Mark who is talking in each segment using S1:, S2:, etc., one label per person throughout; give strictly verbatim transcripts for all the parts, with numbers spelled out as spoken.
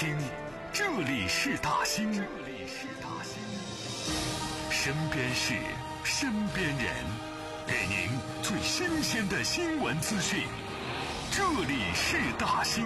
S1: 兴，这里是大兴，这里是大兴。身边事，身边人，给您最新鲜的新闻资讯。这里是大兴。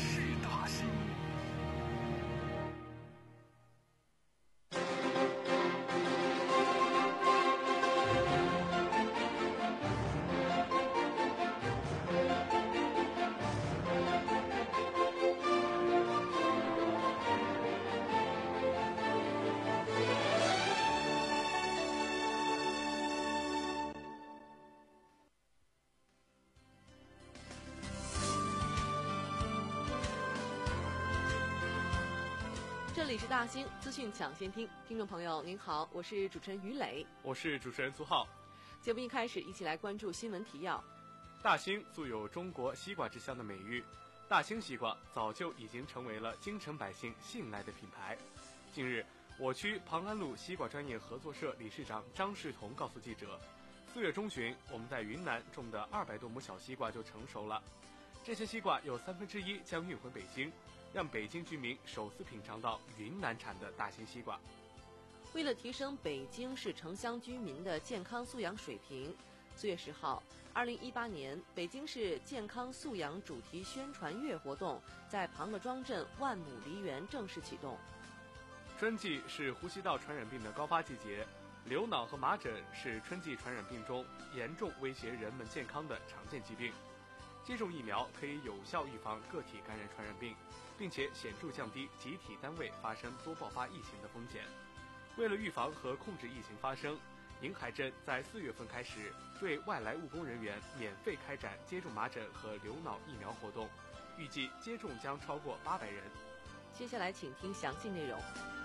S2: 这里是大兴资讯抢先听，听众朋友您好，我是主持人于磊，
S3: 我是主持人苏浩。
S2: 节目一开始，一起来关注新闻提要。
S3: 大兴素有中国西瓜之乡的美誉，大兴西瓜早就已经成为了京城百姓信赖的品牌。近日，我区庞安路西瓜专业合作社理事长张世彤告诉记者，四月中旬，我们在云南种的二百多亩小西瓜就成熟了，这些西瓜有三分之一将运回北京，让北京居民首次品尝到云南产的大兴西瓜。
S2: 为了提升北京市城乡居民的健康素养水平，四月十号，二零一八年北京市健康素养主题宣传月活动在庞各庄镇万亩梨园正式启动。
S3: 春季是呼吸道传染病的高发季节，流脑和麻疹是春季传染病中严重威胁人们健康的常见疾病。接种疫苗可以有效预防个体感染传染病，并且显著降低集体单位发生多爆发疫情的风险。为了预防和控制疫情发生，宁海镇在四月份开始对外来务工人员免费开展接种麻疹和流脑疫苗活动，预计接种将超过八百人。
S2: 接下来请听详细内容。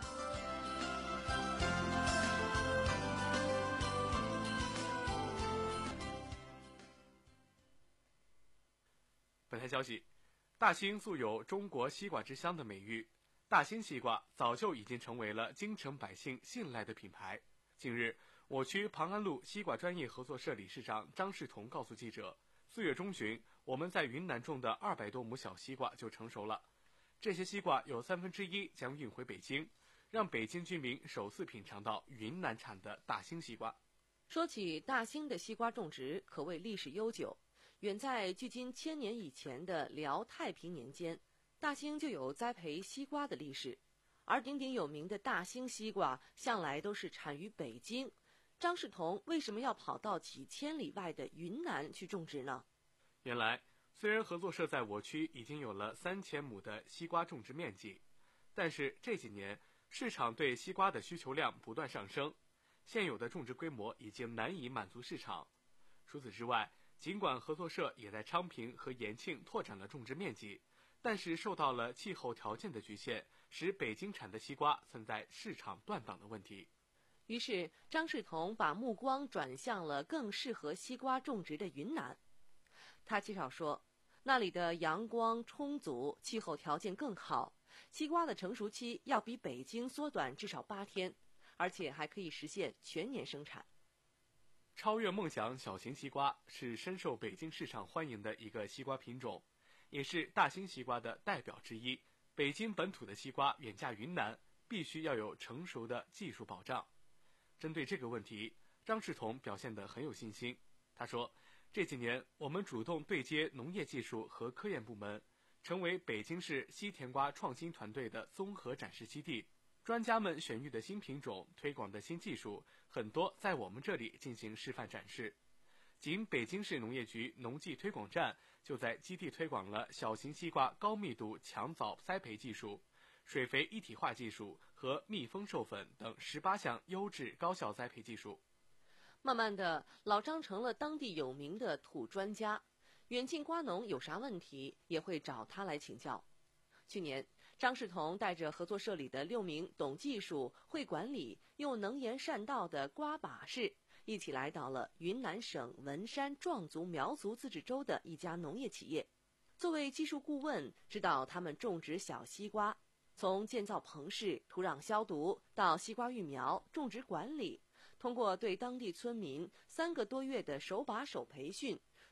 S3: 本台消息，大兴素有中国西瓜之乡的美誉，大兴西瓜早就已经成为了京城百姓信赖的品牌。近日，我区庞安路西瓜专业合作社理事长张世彤告诉记者，四月中旬，我们在云南种的二百多亩小西瓜就成熟了，这些西瓜有三分之一将运回北京，让北京居民首次品尝到云南产的大兴西瓜。
S2: 说起大兴的西瓜种植，可谓历史悠久。远在距今千年以前的辽太平年间，大兴就有栽培西瓜的历史，而鼎鼎有名的大兴西瓜向来都是产于北京。张世彤为什么要跑到几千里外的云南去种植呢？
S3: 原来，虽然合作社在我区已经有了三千亩的西瓜种植面积，但是这几年市场对西瓜的需求量不断上升，现有的种植规模已经难以满足市场。除此之外，尽管合作社也在昌平和延庆拓展了种植面积，但是受到了气候条件的局限，使北京产的西瓜存在市场断档的问题。
S2: 于是张世彤把目光转向了更适合西瓜种植的云南。他介绍说，那里的阳光充足，气候条件更好，西瓜的成熟期要比北京缩短至少八天，而且还可以实现全年生产。
S3: 超越梦想小型西瓜是深受北京市场欢迎的一个西瓜品种，也是大兴西瓜的代表之一。北京本土的西瓜远嫁云南，必须要有成熟的技术保障。针对这个问题，张世彤表现得很有信心。他说，这几年我们主动对接农业技术和科研部门，成为北京市西甜瓜创新团队的综合展示基地。专家们选育的新品种、推广的新技术，很多在我们这里进行示范展示。仅北京市农业局农技推广站就在基地推广了小型西瓜高密度强藻栽培技术、水肥一体化技术和蜜蜂授粉等十八项优质高效栽培技术。
S2: 慢慢的，老张成了当地有名的土专家，远近瓜农有啥问题也会找他来请教。去年，张世彤带着合作社里的六名懂技术、会管理又能言善道的瓜把式，一起来到了云南省文山壮族苗族自治州的一家农业企业，作为技术顾问，指导他们种植小西瓜，从建造棚室、土壤消毒到西瓜育苗、种植管理，通过对当地村民三个多月的手把手培训，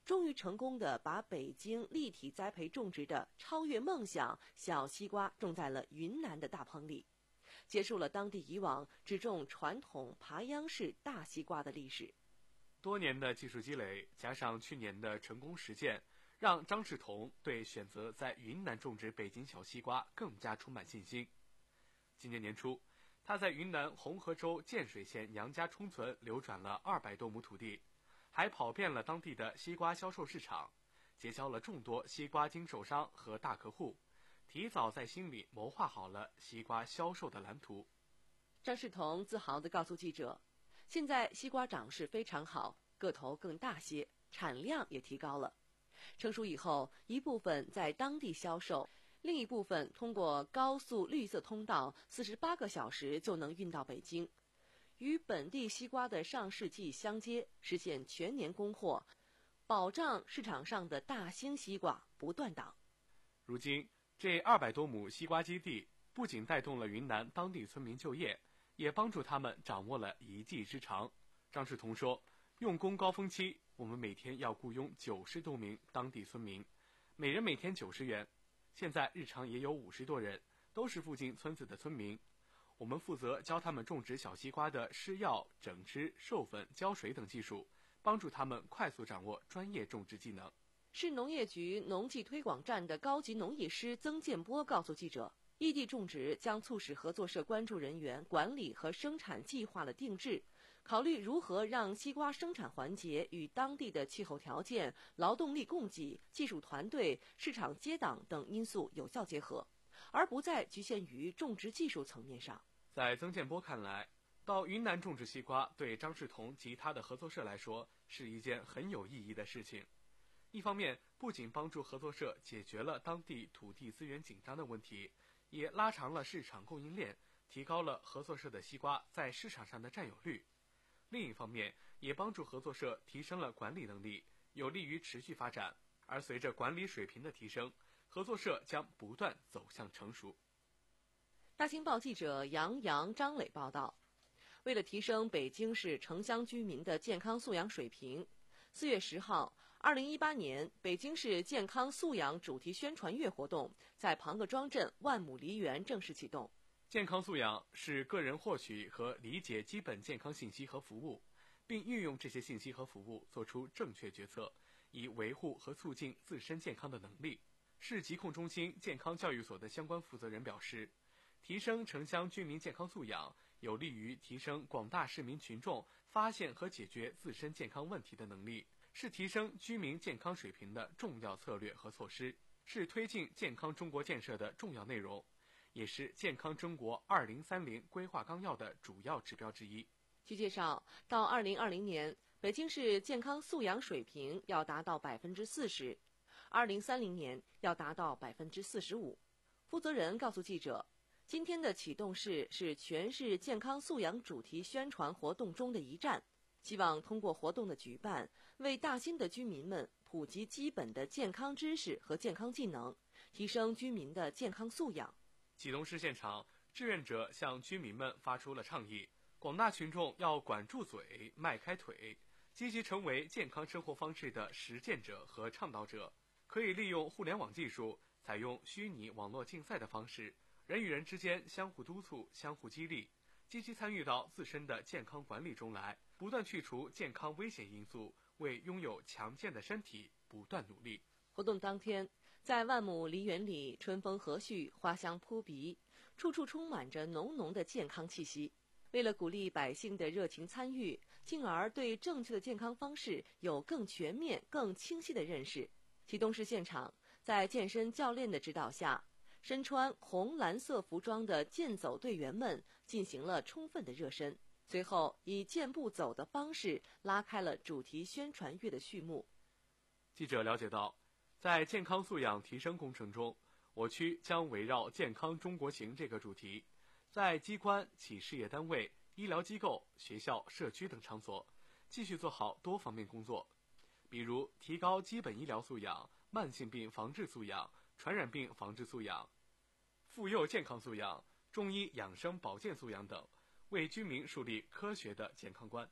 S2: 终于成功地把北京立体栽培种植的超越梦想小西瓜种在了云南的大棚里，结束了当地以往只种传统爬秧式大西瓜的历史。
S3: 多年的技术积累，加上去年的成功实践，让张世彤对选择在云南种植北京小西瓜更加充满信心。今年年初，他在云南红河州建水县杨家冲村流转了二百多亩土地，还跑遍了当地的西瓜销售市场，结交了众多西瓜经售商和大客户，提早在心里谋划好了西瓜销售的蓝图。
S2: 张世彤自豪地告诉记者，现在西瓜长势非常好，个头更大些，产量也提高了。成熟以后，一部分在当地销售，另一部分通过高速绿色通道，四十八个小时就能运到北京，与本地西瓜的上市季相接，实现全年供货，保障市场上的大兴西瓜不断档。
S3: 如今，这二百多亩西瓜基地不仅带动了云南当地村民就业，也帮助他们掌握了一技之长。张世彤说，用工高峰期，我们每天要雇佣九十多名当地村民，每人每天九十元。现在日常也有五十多人，都是附近村子的村民。我们负责教他们种植小西瓜的施药、整枝、授粉、浇水等技术，帮助他们快速掌握专业种植技能。
S2: 市农业局农技推广站的高级农艺师曾建波告诉记者，异地种植将促使合作社关注人员管理和生产计划的定制，考虑如何让西瓜生产环节与当地的气候条件、劳动力供给、技术团队、市场接档等因素有效结合，而不再局限于种植技术层面上。
S3: 在曾建波看来，到云南种植西瓜对张世彤及他的合作社来说是一件很有意义的事情。一方面，不仅帮助合作社解决了当地土地资源紧张的问题，也拉长了市场供应链，提高了合作社的西瓜在市场上的占有率。另一方面，也帮助合作社提升了管理能力，有利于持续发展。而随着管理水平的提升，合作社将不断走向成熟。
S2: 大新报记者杨洋、张磊报道，为了提升北京市城乡居民的健康素养水平，四月十号，二零一八年北京市健康素养主题宣传月活动在庞各庄镇万亩梨园正式启动。
S3: 健康素养是个人获取和理解基本健康信息和服务，并运用这些信息和服务做出正确决策，以维护和促进自身健康的能力。市疾控中心健康教育所的相关负责人表示，提升城乡居民健康素养，有利于提升广大市民群众发现和解决自身健康问题的能力，是提升居民健康水平的重要策略和措施，是推进健康中国建设的重要内容，也是健康中国二零三零规划纲要的主要指标之一。
S2: 据介绍，到二零二零年，北京市健康素养水平要达到百分之四十，二零三零年要达到百分之四十五。负责人告诉记者，今天的启动式是全市健康素养主题宣传活动中的一站，希望通过活动的举办，为大新的居民们普及基本的健康知识和健康技能，提升居民的健康素养。
S3: 启动式现场，志愿者向居民们发出了倡议，广大群众要管住嘴、迈开腿，积极成为健康生活方式的实践者和倡导者。可以利用互联网技术，采用虚拟网络竞赛的方式，人与人之间相互督促、相互激励，积极参与到自身的健康管理中来，不断去除健康危险因素，为拥有强健的身体不断努力。
S2: 活动当天，在万亩梨园里，春风和煦，花香扑鼻，处处充满着浓浓的健康气息。为了鼓励百姓的热情参与，进而对正确的健康方式有更全面、更清晰的认识，启动式现场在健身教练的指导下，身穿红蓝色服装的健走队员们进行了充分的热身，随后以健步走的方式拉开了主题宣传月的序幕。
S3: 记者了解到，在健康素养提升工程中，我区将围绕健康中国行这个主题，在机关、企事业单位、医疗机构、学校、社区等场所继续做好多方面工作，比如提高基本医疗素养、慢性病防治素养、传染病防治素养、妇幼健康素养、中医养生保健素养等，为居民树立科学的健康观。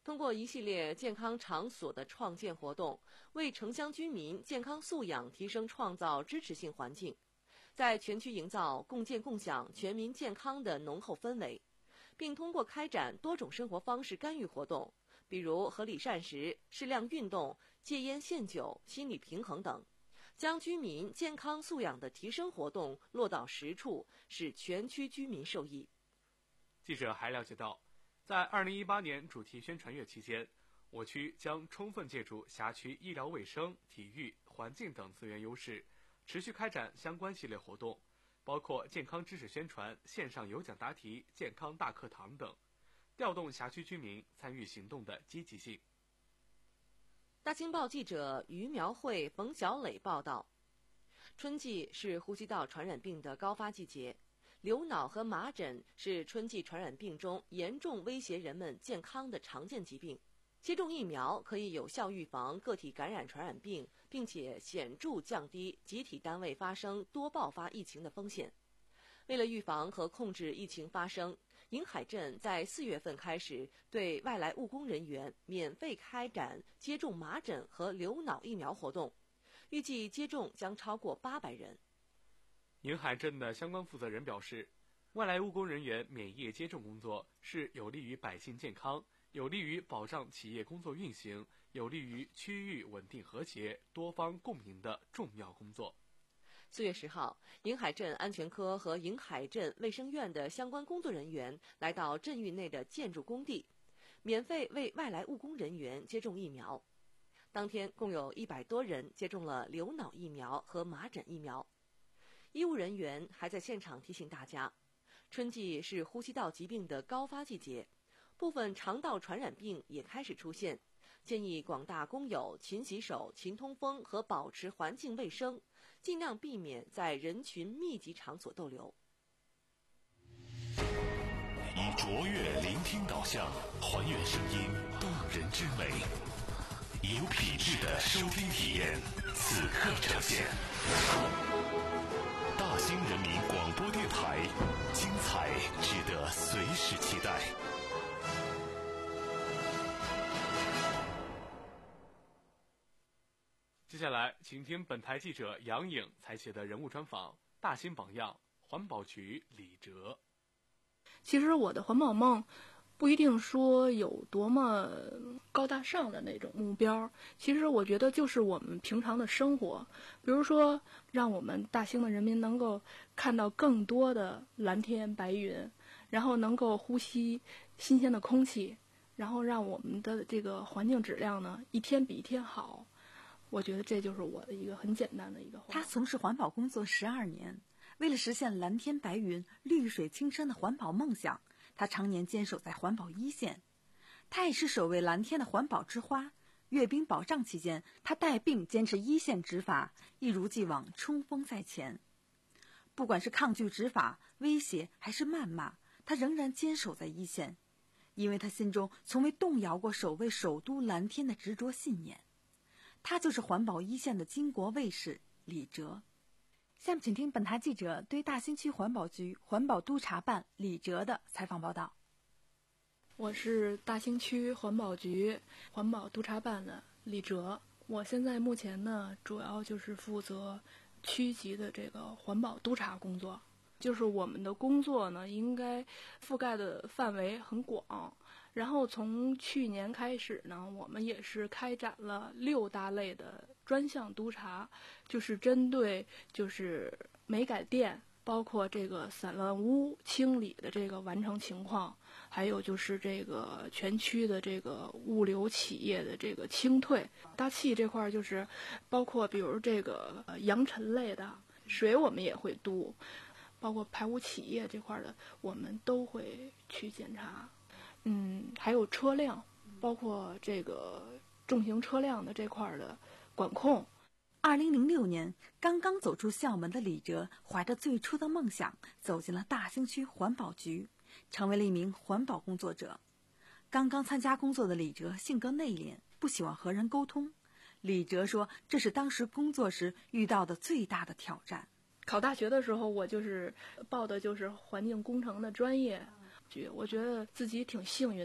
S2: 通过一系列健康场所的创建活动，为城乡居民健康素养提升创造支持性环境，在全区营造共建共享、全民健康的浓厚氛围，并通过开展多种生活方式干预活动，比如合理膳食、适量运动、戒烟限酒、心理平衡等，将居民健康素养的提升活动落到实处，使全区居民受益。
S3: 记者还了解到，在二零一八年主题宣传月期间，我区将充分借助辖区医疗卫生、体育、环境等资源优势，持续开展相关系列活动，包括健康知识宣传、线上有奖答题、健康大课堂等，调动辖区居民参与行动的积极性。
S2: 大青报记者于苗慧、冯小磊报道，春季是呼吸道传染病的高发季节，流脑和麻疹是春季传染病中严重威胁人们健康的常见疾病。接种疫苗可以有效预防个体感染传染病，并且显著降低集体单位发生多爆发疫情的风险。为了预防和控制疫情发生，宁海镇在四月份开始对外来务工人员免费开展接种麻疹和流脑疫苗活动，预计接种将超过八百人。
S3: 宁海镇的相关负责人表示，外来务工人员免疫接种工作是有利于百姓健康，有利于保障企业工作运行，有利于区域稳定和谐、多方共赢的重要工作。
S2: 四月十号，宁海镇安全科和宁海镇卫生院的相关工作人员来到镇域内的建筑工地，免费为外来务工人员接种疫苗。当天共有一百多人接种了流脑疫苗和麻疹疫苗。医务人员还在现场提醒大家，春季是呼吸道疾病的高发季节，部分肠道传染病也开始出现，建议广大工友勤洗手、勤通风和保持环境卫生，尽量避免在人群密集场所逗留。
S1: 以卓越聆听导向，还原声音动人之美，以有品质的收听体验，此刻呈现。大兴人民广播电台，精彩值得随时期待。
S3: 接下来，请听本台记者杨颖采写的人物专访《大兴榜样》环保局李哲。
S4: 其实我的环保梦不一定说有多么高大上的那种目标，其实我觉得就是我们平常的生活，比如说让我们大兴的人民能够看到更多的蓝天白云，然后能够呼吸新鲜的空气，然后让我们的这个环境质量呢一天比一天好。我觉得这就是我的一个很简单的一个。
S5: 他从事环保工作十二年，为了实现蓝天白云、绿水青山的环保梦想，他常年坚守在环保一线。他也是首位蓝天的环保之花。阅兵保障期间，他带病坚持一线执法，一如既往冲锋在前。不管是抗拒执法、威胁还是谩骂，他仍然坚守在一线，因为他心中从未动摇过守卫首都蓝天的执着信念。他就是环保一线的巾帼卫士李哲。下面请听本台记者对大兴区环保局环保督察办李哲的采访报道。
S4: 我是大兴区环保局环保督察办的李哲，我现在目前呢，主要就是负责区级的这个环保督察工作。就是我们的工作呢，应该覆盖的范围很广。然后从去年开始呢，我们也是开展了六大类的专项督查，就是针对就是煤改电，包括这个散乱污清理的这个完成情况，还有就是这个全区的这个物流企业的这个清退。大气这块就是包括比如这个扬尘类的水，我们也会督。包括排污企业这块的，我们都会去检查。嗯，还有车辆，包括这个重型车辆的这块的管控。
S5: 二零零六年，刚刚走出校门的李哲，怀着最初的梦想，走进了大兴区环保局，成为了一名环保工作者。刚刚参加工作的李哲性格内敛，不喜欢和人沟通。李哲说，这是当时工作时遇到的最大的挑战。
S4: 考大学的时候，我就是报的就是环境工程的专业，我觉得自己挺幸运的，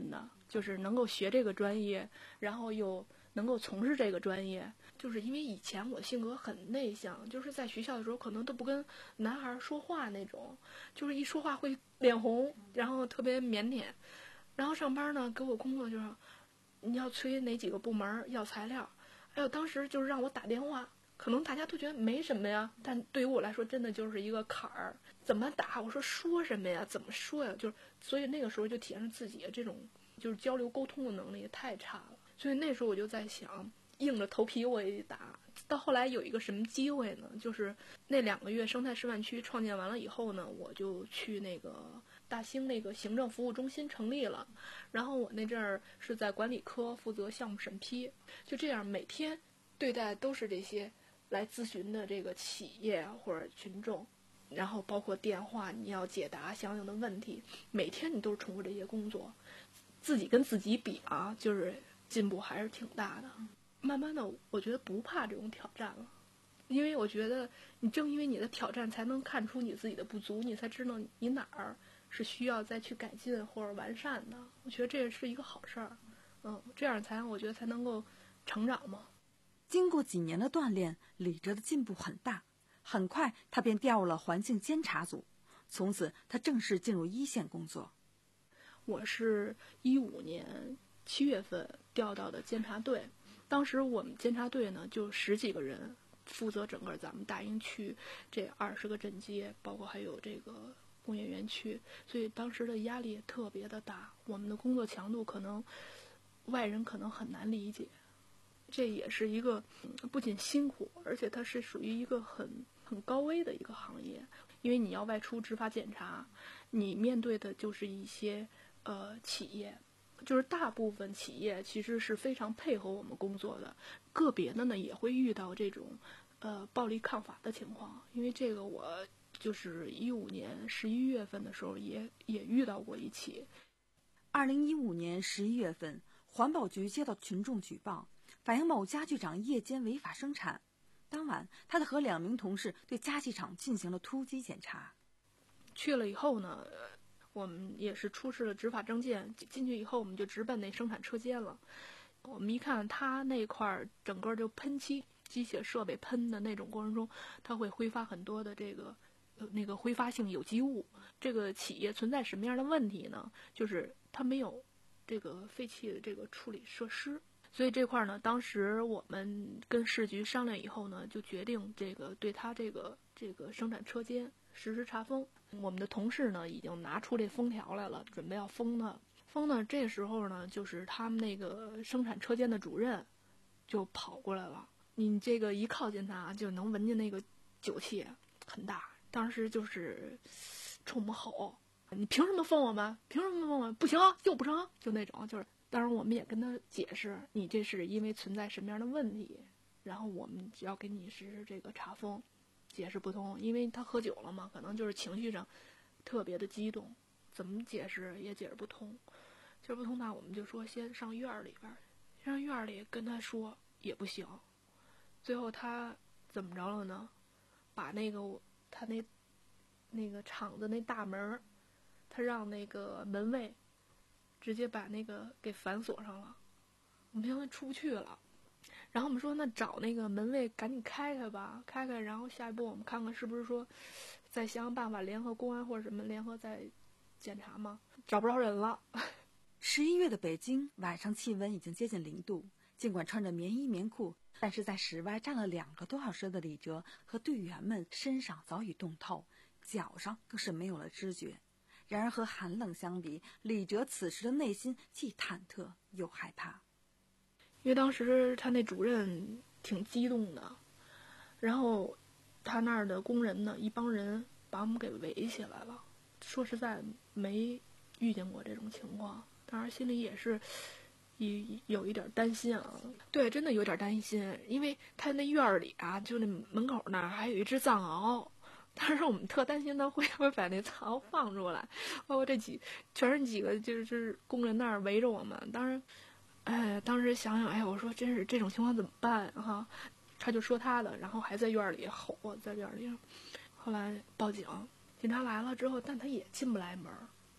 S4: 就是能够学这个专业，然后又能够从事这个专业。就是因为以前我性格很内向，就是在学校的时候可能都不跟男孩说话那种，就是一说话会脸红，然后特别腼腆。然后上班呢，给我工作就是你要催哪几个部门要材料，还有当时就是让我打电话，可能大家都觉得没什么呀，但对于我来说真的就是一个坎儿。怎么打？我说说什么呀？怎么说呀？就是所以那个时候就体现出自己的这种就是交流沟通的能力太差了。所以那时候我就在想，硬着头皮我也得打。到后来有一个什么机会呢？就是那两个月生态示范区创建完了以后呢，我就去那个大兴那个行政服务中心成立了。然后我那阵儿是在管理科负责项目审批，就这样每天对待都是这些来咨询的这个企业或者群众，然后包括电话你要解答相应的问题，每天你都是重复这些工作，自己跟自己比啊，就是进步还是挺大的。慢慢的我觉得不怕这种挑战了，因为我觉得你正因为你的挑战才能看出你自己的不足，你才知道你哪儿是需要再去改进或者完善的。我觉得这是一个好事儿，嗯，这样才我觉得才能够成长嘛。
S5: 经过几年的锻炼，李哲的进步很大，很快他便调入了环境监察组，从此他正式进入一线工作。
S4: 我是一五年七月份调到的监察队，当时我们监察队呢就十几个人，负责整个咱们大英区这二十个镇街，包括还有这个工业园区，所以当时的压力也特别的大，我们的工作强度可能外人可能很难理解。这也是一个不仅辛苦，而且它是属于一个很很高危的一个行业，因为你要外出执法检查，你面对的就是一些呃企业，就是大部分企业其实是非常配合我们工作的，个别的呢也会遇到这种呃暴力抗法的情况，因为这个我就是一五年十一月份的时候也也遇到过一起。
S5: 二零一五年十一月份，环保局接到群众举报，反映某家具厂夜间违法生产。当晚，他的和两名同事对家具厂进行了突击检查。
S4: 去了以后呢，我们也是出示了执法证件，进去以后我们就直奔那生产车间了。我们一看他那块整个就喷漆机械设备喷的那种过程中，它会挥发很多的这个呃那个挥发性有机物。这个企业存在什么样的问题呢？就是它没有这个废弃的这个处理设施。所以这块呢，当时我们跟市局商量以后呢，就决定这个对他这个这个生产车间实施查封。我们的同事呢已经拿出这封条来了，准备要封他。封呢，这时候呢，就是他们那个生产车间的主任就跑过来了。你这个一靠近他，就能闻见那个酒气很大。当时就是冲我们吼：“你凭什么封我们？凭什么封我们？不行，就不成！”就那种，就是。当然我们也跟他解释，你这是因为存在什么样的问题，然后我们只要给你实施这个查封。解释不通，因为他喝酒了嘛，可能就是情绪上特别的激动，怎么解释也解释不通。解释不通，那我们就说先上院里边，上院里跟他说也不行。最后他怎么着了呢？把那个他那那个厂子那大门，他让那个门卫直接把那个给反锁上了，我们现在出不去了。然后我们说那找那个门卫赶紧开开吧，开开，然后下一步我们看看是不是说再想想办法联合公安或者什么联合再检查吗？找不着人了。
S5: 十一月的北京晚上气温已经接近零度，尽管穿着棉衣棉裤，但是在室外站了两个多小时的李哲和队员们身上早已冻透，脚上更是没有了知觉。然而和寒冷相比，李哲此时的内心既忐忑又害怕。
S4: 因为当时他那主任挺激动的，然后他那儿的工人呢，一帮人把我们给围起来了。说实在没遇见过这种情况，当然心里也是有有一点担心啊。对，真的有点担心，因为他那院里啊，就那门口那儿还有一只藏獒。当时我们特担心他会不会把那藏獒放出来，包括这几全是几个就是工人那儿围着我们。当时哎，当时想想，哎，我说真是这种情况怎么办哈？他就说他的，然后还在院里吼，在院里。后来报警，警察来了之后，但他也进不来门，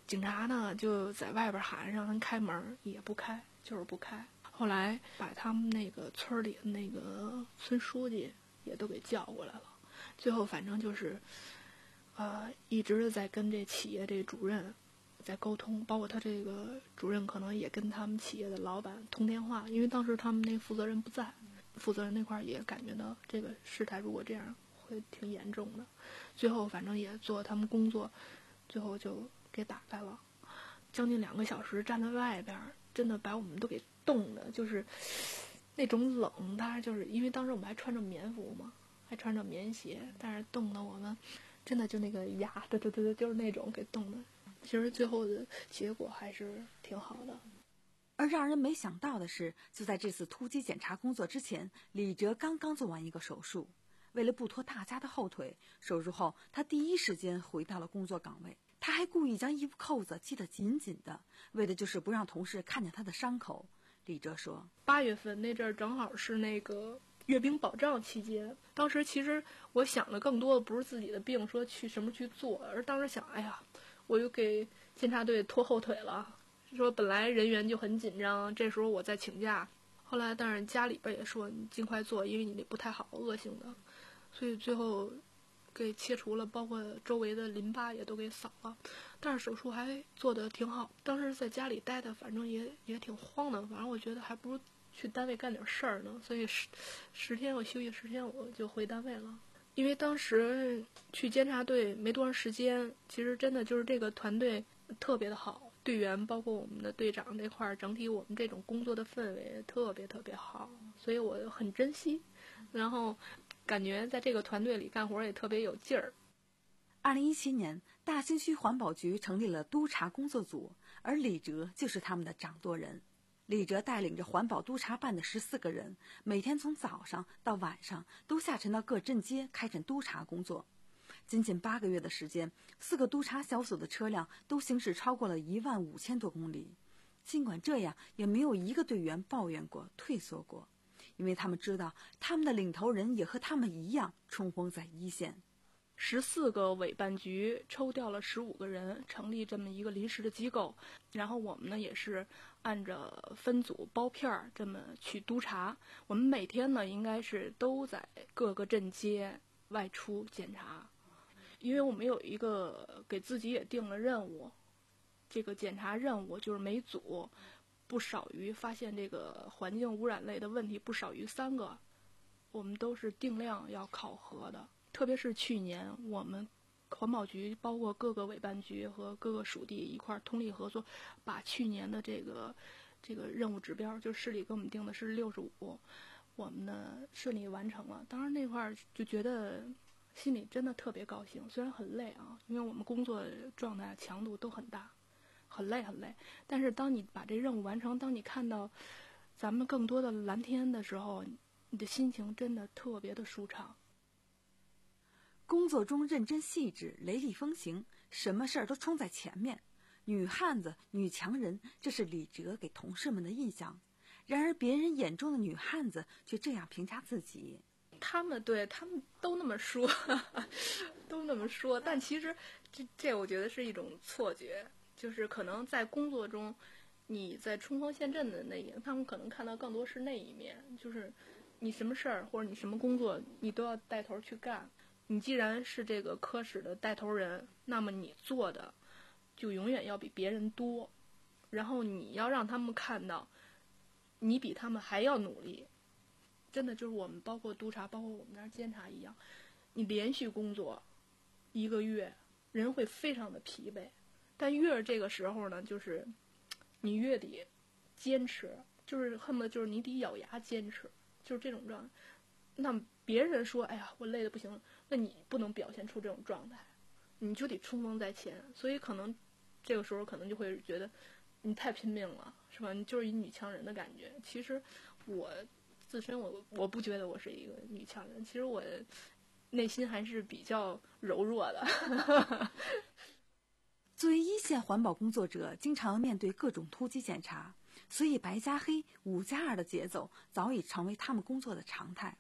S4: 警察呢就在外边喊让人开门，也不开，就是不开。后来把他们那个村里的那个村书记也都给叫过来了，最后反正就是，呃，一直在跟这企业这主任在沟通，包括他这个主任可能也跟他们企业的老板通电话，因为当时他们那负责人不在，负责人那块也感觉到这个事态如果这样会挺严重的，最后反正也做他们工作，最后就给打开了，将近两个小时站在外边，真的把我们都给冻的，就是那种冷，当然就是因为当时我们还穿着棉服嘛，还穿着棉鞋，但是冻得我们真的就那个牙，对对对，就是那种给冻的。其实最后的结果还是挺好的。
S5: 而让人没想到的是，就在这次突击检查工作之前，李哲刚刚做完一个手术。为了不拖大家的后腿，手术后他第一时间回到了工作岗位。他还故意将衣服扣子系得紧紧的，为的就是不让同事看见他的伤口。李哲说，
S4: 八月份那阵儿正好是那个阅兵保障期间，当时其实我想的更多的不是自己的病说去什么去做，而当时想，哎呀，我又给监察队拖后腿了，说本来人员就很紧张，这时候我再请假，后来但是家里边也说你尽快做，因为你那不太好，恶性的，所以最后给切除了，包括周围的淋巴也都给扫了，但是手术还做得挺好。当时在家里待的反正也也挺慌的，反正我觉得还不如去单位干点事儿呢，所以十十天我休息十天我就回单位了。因为当时去监察队没多长时间，其实真的就是这个团队特别的好，队员包括我们的队长这块儿，整体我们这种工作的氛围特别特别好，所以我很珍惜，然后感觉在这个团队里干活也特别有劲儿。
S5: 二零一七年，大兴区环保局成立了督查工作组，而李哲就是他们的掌舵人。李哲带领着环保督查办的十四个人，每天从早上到晚上都下沉到各镇街开展督查工作。仅仅八个月的时间，四个督查小组的车辆都行驶超过了一万五千多公里。尽管这样，也没有一个队员抱怨过、退缩过，因为他们知道他们的领头人也和他们一样冲锋在一线。
S4: 十四个委办局抽调了十五个人，成立这么一个临时的机构，然后我们呢也是按照分组包片这么去督查。我们每天呢应该是都在各个镇街外出检查，因为我们有一个给自己也定了任务，这个检查任务就是每组不少于发现这个环境污染类的问题不少于三个，我们都是定量要考核的。特别是去年我们环保局包括各个委办局和各个属地一块通力合作，把去年的这个这个任务指标，就市里给我们定的是六十五，我们呢顺利完成了。当然那块就觉得心里真的特别高兴，虽然很累啊，因为我们工作状态强度都很大，很累很累。但是当你把这任务完成，当你看到咱们更多的蓝天的时候，你的心情真的特别的舒畅。
S5: 工作中认真细致，雷厉风行，什么事儿都冲在前面。女汉子、女强人，这是李哲给同事们的印象。然而别人眼中的女汉子却这样评价自己。
S4: 他们对他们都那么说，呵呵都那么说，但其实这这我觉得是一种错觉，就是可能在工作中，你在冲锋陷阵的那一，他们可能看到更多是那一面，就是你什么事儿或者你什么工作，你都要带头去干。你既然是这个科室的带头人，那么你做的就永远要比别人多，然后你要让他们看到你比他们还要努力。真的就是我们包括督查包括我们那儿监察一样，你连续工作一个月人会非常的疲惫，但越是这个时候呢，就是你越得坚持，就是恨不得就是你得咬牙坚持，就是这种状态。那别人说哎呀我累得不行了，那你不能表现出这种状态，你就得冲锋在前。所以可能这个时候可能就会觉得你太拼命了，是吧？你就是一女强人的感觉。其实我自身我我不觉得我是一个女强人，其实我内心还是比较柔弱的。
S5: 作为一线环保工作者，经常面对各种突击检查，所以白加黑、五加二的节奏早已成为他们工作的常态。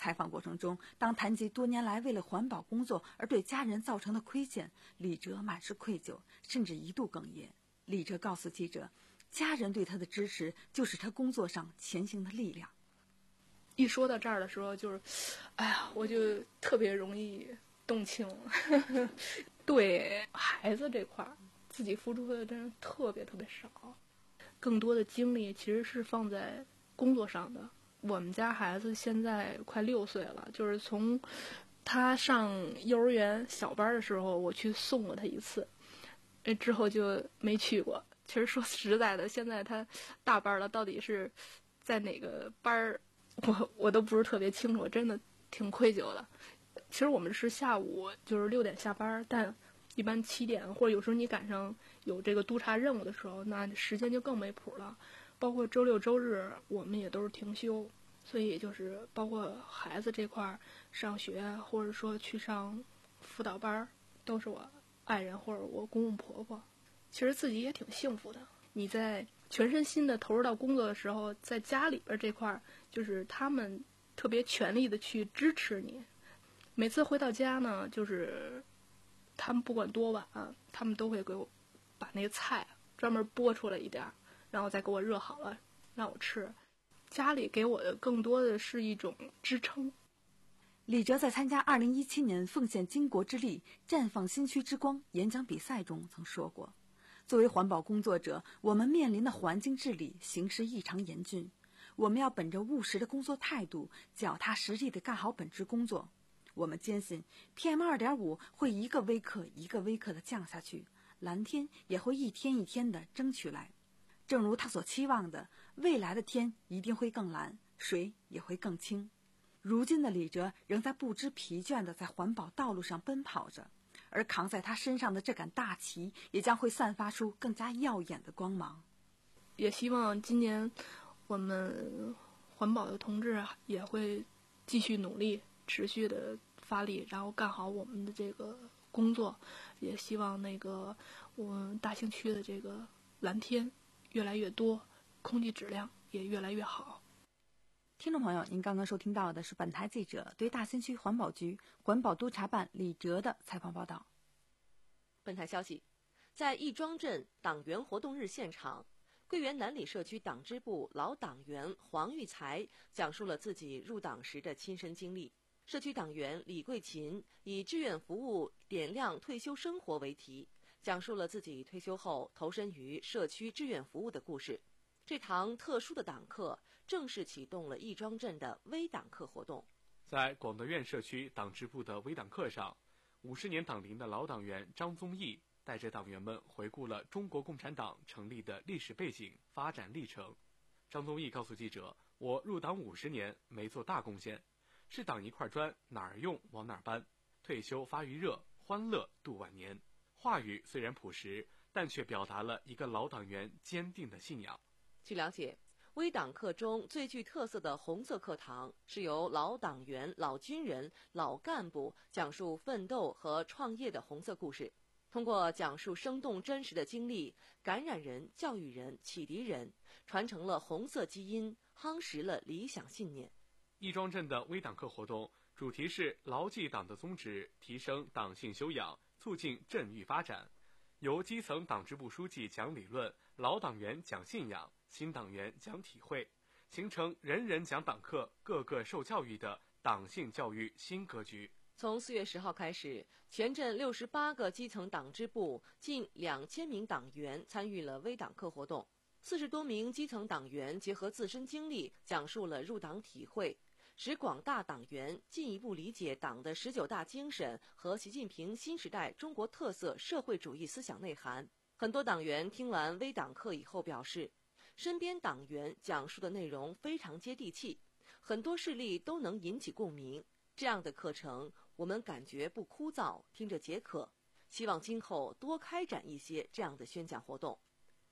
S5: 采访过程中，当谈及多年来为了环保工作而对家人造成的亏欠，李哲满是愧疚，甚至一度哽咽。李哲告诉记者，家人对他的支持就是他工作上前行的力量。
S4: 一说到这儿的时候，就是，哎呀，我就特别容易动情。对孩子这块儿，自己付出的真是特别特别少，更多的精力其实是放在工作上的。我们家孩子现在快六岁了，就是从他上幼儿园小班的时候，我去送过他一次，之后就没去过。其实说实在的，现在他大班了，到底是在哪个班儿，我我都不是特别清楚，真的挺愧疚的。其实我们是下午就是六点下班，但一般七点或者有时候你赶上有这个督查任务的时候，那时间就更没谱了。包括周六周日我们也都是停休，所以就是包括孩子这块上学或者说去上辅导班，都是我爱人或者我公公婆婆。其实自己也挺幸福的，你在全身心的投入到工作的时候，在家里边这块就是他们特别全力的去支持你。每次回到家呢，就是他们不管多晚，他们都会给我把那个菜专门剥出来一点，然后再给我热好了让我吃。家里给我的更多的是一种支撑。
S5: 李哲在参加二零一七年奉献巾帼之力绽放新区之光演讲比赛中曾说过，作为环保工作者，我们面临的环境治理形势异常严峻，我们要本着务实的工作态度，脚踏实地地干好本职工作。我们坚信 P M 二点五 会一个微克一个微克地降下去，蓝天也会一天一天地争取来。正如他所期望的，未来的天一定会更蓝，水也会更清。如今的李哲仍在不知疲倦地在环保道路上奔跑着，而扛在他身上的这杆大旗也将会散发出更加耀眼的光芒。
S4: 也希望今年我们环保的同志也会继续努力，持续的发力，然后干好我们的这个工作。也希望那个我们大兴区的这个蓝天越来越多，空气质量也越来越好。
S5: 听众朋友，您刚刚收听到的是本台记者对大兴区环保局环保督察办李哲的采访报道。
S2: 本台消息，在亦庄镇党员活动日现场，桂园南里社区党支部老党员黄玉才讲述了自己入党时的亲身经历。社区党员李桂琴以志愿服务点亮退休生活为题，讲述了自己退休后投身于社区志愿服务的故事。这堂特殊的党课正式启动了亦庄镇的微党课活动。
S3: 在广德院社区党支部的微党课上，五十年党龄的老党员张宗义带着党员们回顾了中国共产党成立的历史背景、发展历程。张宗义告诉记者，我入党五十年没做大贡献，是党一块砖，哪儿用往哪儿搬，退休发余热，欢乐度晚年。话语虽然朴实，但却表达了一个老党员坚定的信仰。
S2: 据了解，微党课中最具特色的红色课堂是由老党员、老军人、老干部讲述奋斗和创业的红色故事，通过讲述生动真实的经历，感染人、教育人、启迪人，传承了红色基因，夯实了理想信念。
S3: 亦庄镇的微党课活动主题是牢记党的宗旨，提升党性修养，促进镇域发展。由基层党支部书记讲理论，老党员讲信仰，新党员讲体会，形成人人讲党课，个个受教育的党性教育新格局。
S2: 从四月十号开始，全镇六十八个基层党支部近两千名党员参与了微党课活动。四十多名基层党员结合自身经历，讲述了入党体会，使广大党员进一步理解党的十九大精神和习近平新时代中国特色社会主义思想内涵。很多党员听完微党课以后表示，身边党员讲述的内容非常接地气，很多事例都能引起共鸣。这样的课程我们感觉不枯燥，听着解渴，希望今后多开展一些这样的宣讲活动。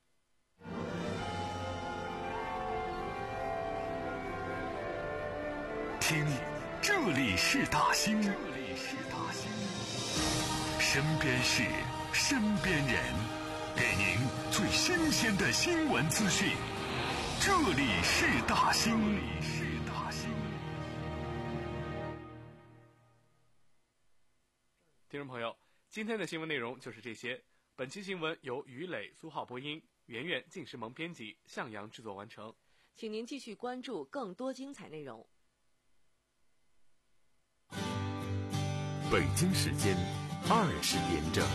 S1: 听，这里是大兴，这里是大兴，身边事，身边人，给您最新鲜的新闻资讯。这里是大兴，这里是大兴。
S3: 听众朋友，今天的新闻内容就是这些。本期新闻由于磊、苏浩播音，圆圆、晋时萌编辑，向阳制作完成。
S2: 请您继续关注更多精彩内容。
S1: 北京时间二十点整。